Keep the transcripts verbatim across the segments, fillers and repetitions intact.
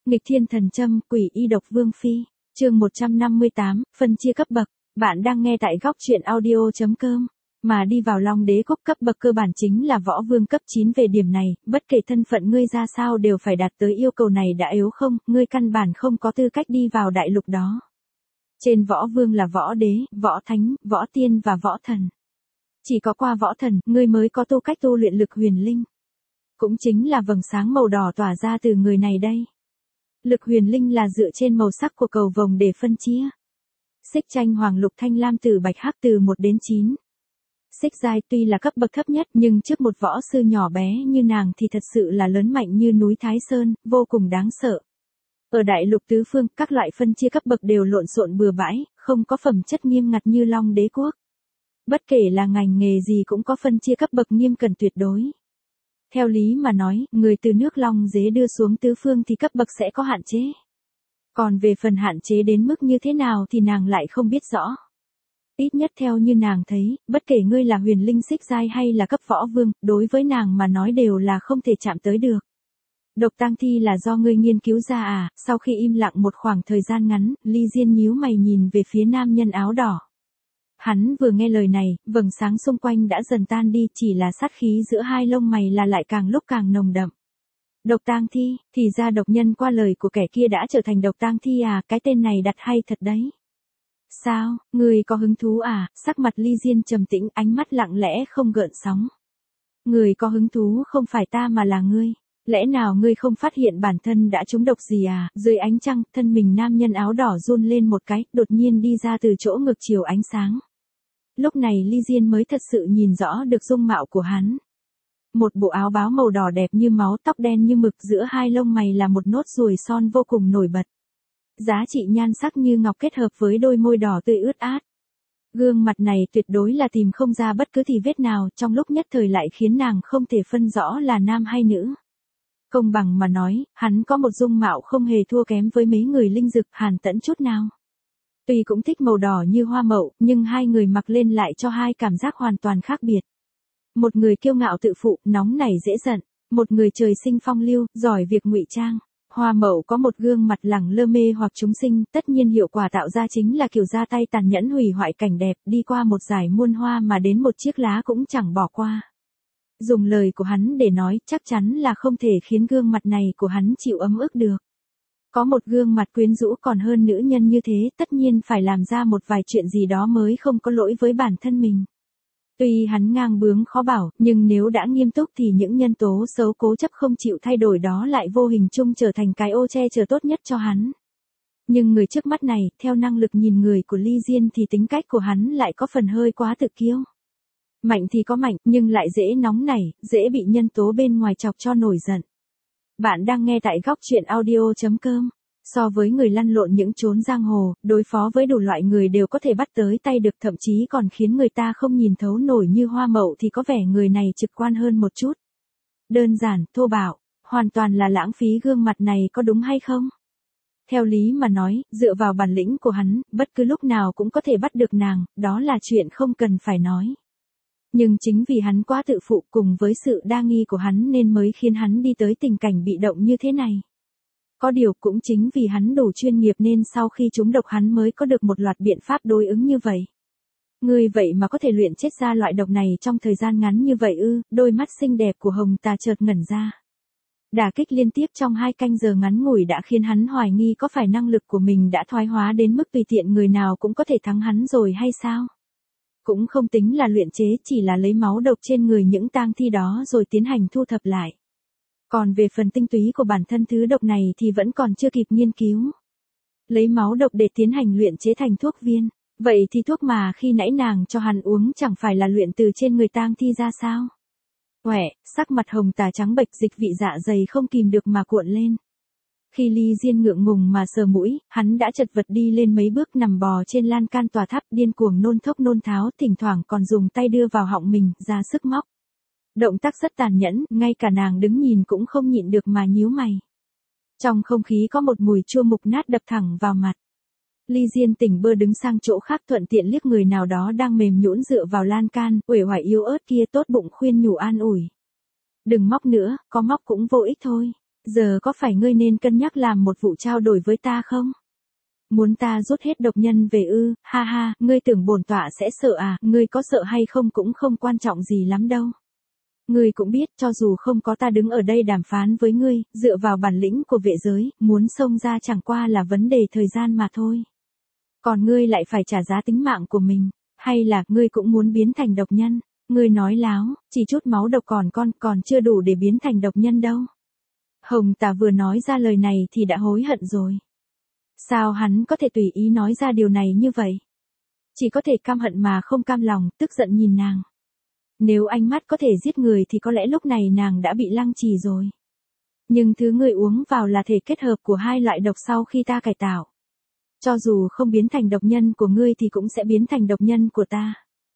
Nghịch thiên thần châm, quỷ y độc vương phi, chương một trăm năm mươi tám, phân chia cấp bậc. Bạn đang nghe tại góc truyện audio.com. Mà đi vào Long Đế Quốc cấp bậc cơ bản chính là võ vương cấp chín, về điểm này, bất kể thân phận ngươi ra sao đều phải đạt tới yêu cầu này, đã yếu không, ngươi căn bản không có tư cách đi vào đại lục đó. Trên võ vương là võ đế, võ thánh, võ tiên và võ thần. Chỉ có qua võ thần, ngươi mới có tư cách tu luyện lực huyền linh. Cũng chính là vầng sáng màu đỏ tỏa ra từ người này đây. Lực huyền linh là dựa trên màu sắc của cầu vồng để phân chia. Xích tranh hoàng lục thanh lam tử bạch hắc từ một đến chín. Xích giai tuy là cấp bậc thấp nhất nhưng trước một võ sư nhỏ bé như nàng thì thật sự là lớn mạnh như núi Thái Sơn, vô cùng đáng sợ. Ở đại lục tứ phương, các loại phân chia cấp bậc đều lộn xộn bừa bãi, không có phẩm chất nghiêm ngặt như Long Đế Quốc. Bất kể là ngành nghề gì cũng có phân chia cấp bậc nghiêm cẩn tuyệt đối. Theo lý mà nói, người từ nước Long Dế đưa xuống tứ phương thì cấp bậc sẽ có hạn chế. Còn về phần hạn chế đến mức như thế nào thì nàng lại không biết rõ. Ít nhất theo như nàng thấy, bất kể ngươi là huyền linh xích giai hay là cấp võ vương, đối với nàng mà nói đều là không thể chạm tới được. Độc tang thi là do ngươi nghiên cứu ra à? Sau khi im lặng một khoảng thời gian ngắn, Ly Diên nhíu mày nhìn về phía nam nhân áo đỏ. Hắn vừa nghe lời này, vầng sáng xung quanh đã dần tan đi, chỉ là sát khí giữa hai lông mày là lại càng lúc càng nồng đậm. Độc tang thi, thì ra độc nhân qua lời của kẻ kia đã trở thành độc tang thi à, cái tên này đặt hay thật đấy. Sao, người có hứng thú à? Sắc mặt Ly Diên trầm tĩnh, ánh mắt lặng lẽ không gợn sóng. Người có hứng thú không phải ta mà là ngươi. Lẽ nào ngươi không phát hiện bản thân đã trúng độc gì à? Dưới ánh trăng, thân mình nam nhân áo đỏ run lên một cái, đột nhiên đi ra từ chỗ ngược chiều ánh sáng. Lúc này Ly Diên mới thật sự nhìn rõ được dung mạo của hắn. Một bộ áo báo màu đỏ đẹp như máu, tóc đen như mực, giữa hai lông mày là một nốt ruồi son vô cùng nổi bật. Giá trị nhan sắc như ngọc kết hợp với đôi môi đỏ tươi ướt át. Gương mặt này tuyệt đối là tìm không ra bất cứ thì vết nào, trong lúc nhất thời lại khiến nàng không thể phân rõ là nam hay nữ. Công bằng mà nói, hắn có một dung mạo không hề thua kém với mấy người linh dực Hàn Tẫn chút nào. Tuy cũng thích màu đỏ như hoa mậu, nhưng hai người mặc lên lại cho hai cảm giác hoàn toàn khác biệt. Một người kiêu ngạo tự phụ, nóng nảy dễ giận, một người trời sinh phong lưu, giỏi việc ngụy trang. Hoa mậu có một gương mặt lẳng lơ mê hoặc chúng sinh, tất nhiên hiệu quả tạo ra chính là kiểu ra tay tàn nhẫn hủy hoại cảnh đẹp, đi qua một dải muôn hoa mà đến một chiếc lá cũng chẳng bỏ qua. Dùng lời của hắn để nói, chắc chắn là không thể khiến gương mặt này của hắn chịu ấm ức được. Có một gương mặt quyến rũ còn hơn nữ nhân như thế, tất nhiên phải làm ra một vài chuyện gì đó mới không có lỗi với bản thân mình. Tuy hắn ngang bướng khó bảo, nhưng nếu đã nghiêm túc thì những nhân tố xấu cố chấp không chịu thay đổi đó lại vô hình chung trở thành cái ô che chở tốt nhất cho hắn. Nhưng người trước mắt này, theo năng lực nhìn người của Ly Diên thì tính cách của hắn lại có phần hơi quá tự kiêu. Mạnh thì có mạnh, nhưng lại dễ nóng nảy, dễ bị nhân tố bên ngoài chọc cho nổi giận. Bạn đang nghe tại góc truyện audio.com. So với người lăn lộn những chốn giang hồ, đối phó với đủ loại người đều có thể bắt tới tay được, thậm chí còn khiến người ta không nhìn thấu nổi như hoa mậu thì có vẻ người này trực quan hơn một chút. Đơn giản, thô bạo, hoàn toàn là lãng phí gương mặt này, có đúng hay không? Theo lý mà nói, dựa vào bản lĩnh của hắn, bất cứ lúc nào cũng có thể bắt được nàng, đó là chuyện không cần phải nói. Nhưng chính vì hắn quá tự phụ cùng với sự đa nghi của hắn nên mới khiến hắn đi tới tình cảnh bị động như thế này. Có điều cũng chính vì hắn đủ chuyên nghiệp nên sau khi trúng độc hắn mới có được một loạt biện pháp đối ứng như vậy. Người vậy mà có thể luyện chết ra loại độc này trong thời gian ngắn như vậy ư? Đôi mắt xinh đẹp của Hồng Tà chợt ngẩn ra. Đả kích liên tiếp trong hai canh giờ ngắn ngủi đã khiến hắn hoài nghi có phải năng lực của mình đã thoái hóa đến mức tùy tiện người nào cũng có thể thắng hắn rồi hay sao? Cũng không tính là luyện chế, chỉ là lấy máu độc trên người những tang thi đó rồi tiến hành thu thập lại. Còn về phần tinh túy của bản thân thứ độc này thì vẫn còn chưa kịp nghiên cứu. Lấy máu độc để tiến hành luyện chế thành thuốc viên. Vậy thì thuốc mà khi nãy nàng cho hắn uống chẳng phải là luyện từ trên người tang thi ra sao? Quẻ, sắc mặt Hồng Tà trắng bệch, dịch vị dạ dày không kìm được mà cuộn lên. Khi Ly Diên ngượng ngùng mà sờ mũi, hắn đã chật vật đi lên mấy bước, nằm bò trên lan can tòa tháp, điên cuồng nôn thốc nôn tháo, thỉnh thoảng còn dùng tay đưa vào họng mình, ra sức móc. Động tác rất tàn nhẫn, ngay cả nàng đứng nhìn cũng không nhịn được mà nhíu mày. Trong không khí có một mùi chua mục nát đập thẳng vào mặt. Ly Diên tỉnh bơ đứng sang chỗ khác, thuận tiện liếc người nào đó đang mềm nhũn dựa vào lan can, uể oải yếu ớt kia, tốt bụng khuyên nhủ an ủi. Đừng móc nữa, có móc cũng vô ích thôi. Giờ có phải ngươi nên cân nhắc làm một vụ trao đổi với ta không? Muốn ta rút hết độc nhân về ư, ha ha, ngươi tưởng bổn tọa sẽ sợ à, ngươi có sợ hay không cũng không quan trọng gì lắm đâu. Ngươi cũng biết, cho dù không có ta đứng ở đây đàm phán với ngươi, dựa vào bản lĩnh của vệ giới, muốn xông ra chẳng qua là vấn đề thời gian mà thôi. Còn ngươi lại phải trả giá tính mạng của mình, hay là ngươi cũng muốn biến thành độc nhân? Ngươi nói láo, chỉ chút máu độc còn con còn chưa đủ để biến thành độc nhân đâu. Hồng Tà vừa nói ra lời này thì đã hối hận rồi. Sao hắn có thể tùy ý nói ra điều này như vậy? Chỉ có thể căm hận mà không cam lòng, tức giận nhìn nàng. Nếu ánh mắt có thể giết người thì có lẽ lúc này nàng đã bị lăng trì rồi. Nhưng thứ ngươi uống vào là thể kết hợp của hai loại độc sau khi ta cải tạo. Cho dù không biến thành độc nhân của ngươi thì cũng sẽ biến thành độc nhân của ta.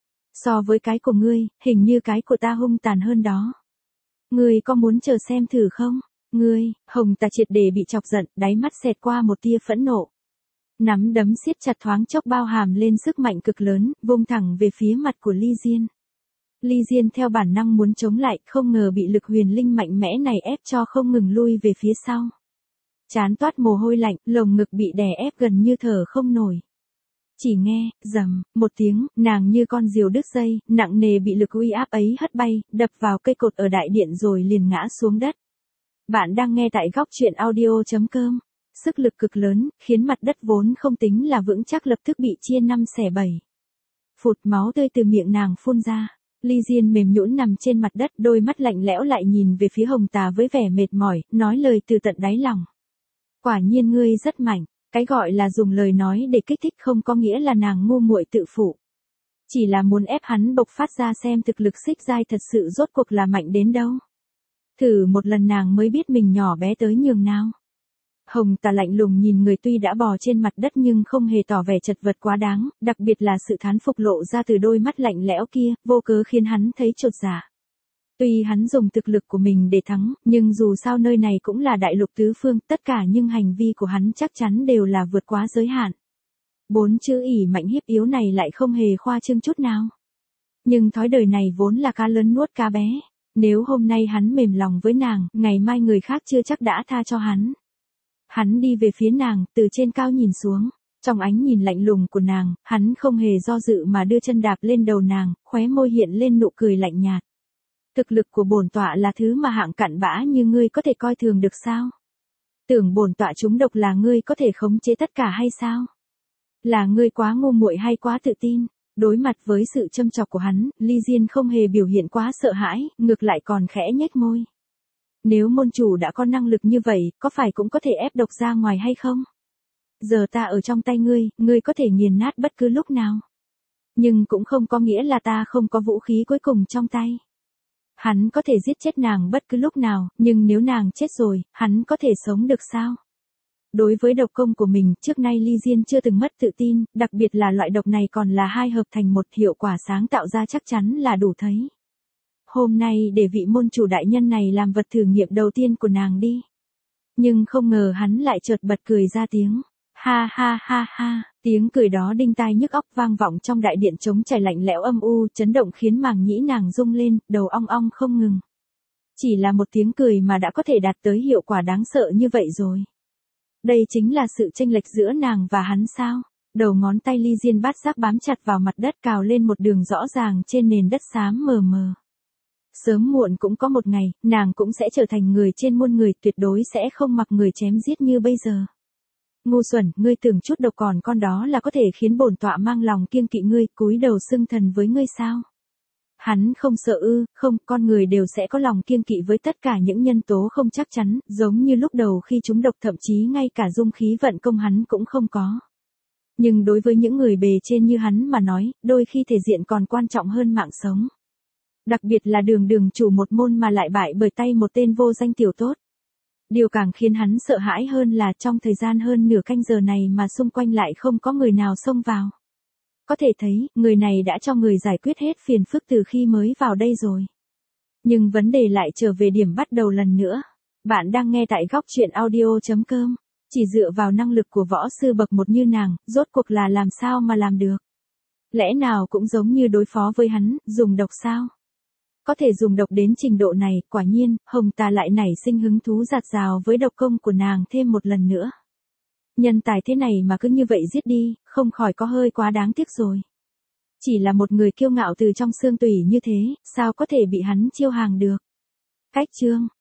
So với cái của ngươi, hình như cái của ta hung tàn hơn đó. Ngươi có muốn chờ xem thử không? Ngươi, Hồng Tà triệt để bị chọc giận, đáy mắt xẹt qua một tia phẫn nộ. Nắm đấm siết chặt thoáng chốc bao hàm lên sức mạnh cực lớn, vung thẳng về phía mặt của Ly Diên. Ly Diên theo bản năng muốn chống lại, không ngờ bị lực huyền linh mạnh mẽ này ép cho không ngừng lui về phía sau. Chán toát mồ hôi lạnh, lồng ngực bị đè ép gần như thở không nổi. Chỉ nghe, rầm, một tiếng, nàng như con diều đứt dây, nặng nề bị lực uy áp ấy hất bay, đập vào cây cột ở đại điện rồi liền ngã xuống đất. Bạn đang nghe tại góc truyện audio chấm com. Sức lực cực lớn, khiến mặt đất vốn không tính là vững chắc lập tức bị chia năm xẻ bảy. Phụt, máu tươi từ miệng nàng phun ra. Ly Diên mềm nhũn nằm trên mặt đất, đôi mắt lạnh lẽo lại nhìn về phía Hồng Tà với vẻ mệt mỏi, nói lời từ tận đáy lòng. Quả nhiên ngươi rất mạnh, cái gọi là dùng lời nói để kích thích không có nghĩa là nàng ngu muội tự phụ. Chỉ là muốn ép hắn bộc phát ra xem thực lực xích giai thật sự rốt cuộc là mạnh đến đâu. Thử một lần nàng mới biết mình nhỏ bé tới nhường nào. Hồng Tà lạnh lùng nhìn người tuy đã bò trên mặt đất nhưng không hề tỏ vẻ chật vật quá đáng, đặc biệt là sự thán phục lộ ra từ đôi mắt lạnh lẽo kia, vô cớ khiến hắn thấy chột dạ. Tuy hắn dùng thực lực của mình để thắng, nhưng dù sao nơi này cũng là đại lục tứ phương, tất cả những hành vi của hắn chắc chắn đều là vượt quá giới hạn. Bốn chữ ỷ mạnh hiếp yếu này lại không hề khoa trương chút nào. Nhưng thói đời này vốn là cá lớn nuốt cá bé. Nếu hôm nay hắn mềm lòng với nàng, ngày mai người khác chưa chắc đã tha cho hắn. Hắn đi về phía nàng, từ trên cao nhìn xuống. Trong ánh nhìn lạnh lùng của nàng, hắn không hề do dự mà đưa chân đạp lên đầu nàng, khóe môi hiện lên nụ cười lạnh nhạt. Thực lực của bổn tọa là thứ mà hạng cặn bã như ngươi có thể coi thường được sao? Tưởng bổn tọa trúng độc là ngươi có thể khống chế tất cả hay sao? Là ngươi quá ngu muội hay quá tự tin? Đối mặt với sự châm chọc của hắn, Ly Diên không hề biểu hiện quá sợ hãi, ngược lại còn khẽ nhếch môi. Nếu môn chủ đã có năng lực như vậy, có phải cũng có thể ép độc ra ngoài hay không? Giờ ta ở trong tay ngươi, ngươi có thể nghiền nát bất cứ lúc nào. Nhưng cũng không có nghĩa là ta không có vũ khí cuối cùng trong tay. Hắn có thể giết chết nàng bất cứ lúc nào, nhưng nếu nàng chết rồi, hắn có thể sống được sao? Đối với độc công của mình, trước nay Ly Diên chưa từng mất tự tin, đặc biệt là loại độc này còn là hai hợp thành một, hiệu quả sáng tạo ra chắc chắn là đủ thấy. Hôm nay để vị môn chủ đại nhân này làm vật thử nghiệm đầu tiên của nàng đi. Nhưng không ngờ hắn lại chợt bật cười ra tiếng. Ha ha ha ha, tiếng cười đó đinh tai nhức óc vang vọng trong đại điện trống trải lạnh lẽo âm u, chấn động khiến màng nhĩ nàng rung lên, đầu ong ong không ngừng. Chỉ là một tiếng cười mà đã có thể đạt tới hiệu quả đáng sợ như vậy rồi. Đây chính là sự chênh lệch giữa nàng và hắn sao? Đầu ngón tay Ly Diên bát giác bám chặt vào mặt đất cào lên một đường rõ ràng trên nền đất xám mờ mờ. Sớm muộn cũng có một ngày, nàng cũng sẽ trở thành người trên muôn người, tuyệt đối sẽ không mặc người chém giết như bây giờ. Ngu xuẩn, ngươi tưởng chút độc còn con đó là có thể khiến bổn tọa mang lòng kiêng kỵ ngươi, cúi đầu xưng thần với ngươi sao? Hắn không sợ ư? Không, con người đều sẽ có lòng kiêng kỵ với tất cả những nhân tố không chắc chắn, giống như lúc đầu khi chúng độc thậm chí ngay cả dung khí vận công hắn cũng không có. Nhưng đối với những người bề trên như hắn mà nói, đôi khi thể diện còn quan trọng hơn mạng sống. Đặc biệt là đường đường chủ một môn mà lại bại bởi tay một tên vô danh tiểu tốt. Điều càng khiến hắn sợ hãi hơn là trong thời gian hơn nửa canh giờ này mà xung quanh lại không có người nào xông vào. Có thể thấy, người này đã cho người giải quyết hết phiền phức từ khi mới vào đây rồi. Nhưng vấn đề lại trở về điểm bắt đầu lần nữa. Bạn đang nghe tại góc truyện audio chấm com. Chỉ dựa vào năng lực của võ sư bậc một như nàng, rốt cuộc là làm sao mà làm được? Lẽ nào cũng giống như đối phó với hắn, dùng độc sao? Có thể dùng độc đến trình độ này, quả nhiên, Hồng Tà lại nảy sinh hứng thú giạt rào với độc công của nàng thêm một lần nữa. Nhân tài thế này mà cứ như vậy giết đi, không khỏi có hơi quá đáng tiếc rồi. Chỉ là một người kiêu ngạo từ trong xương tủy như thế, sao có thể bị hắn chiêu hàng được. Cách chương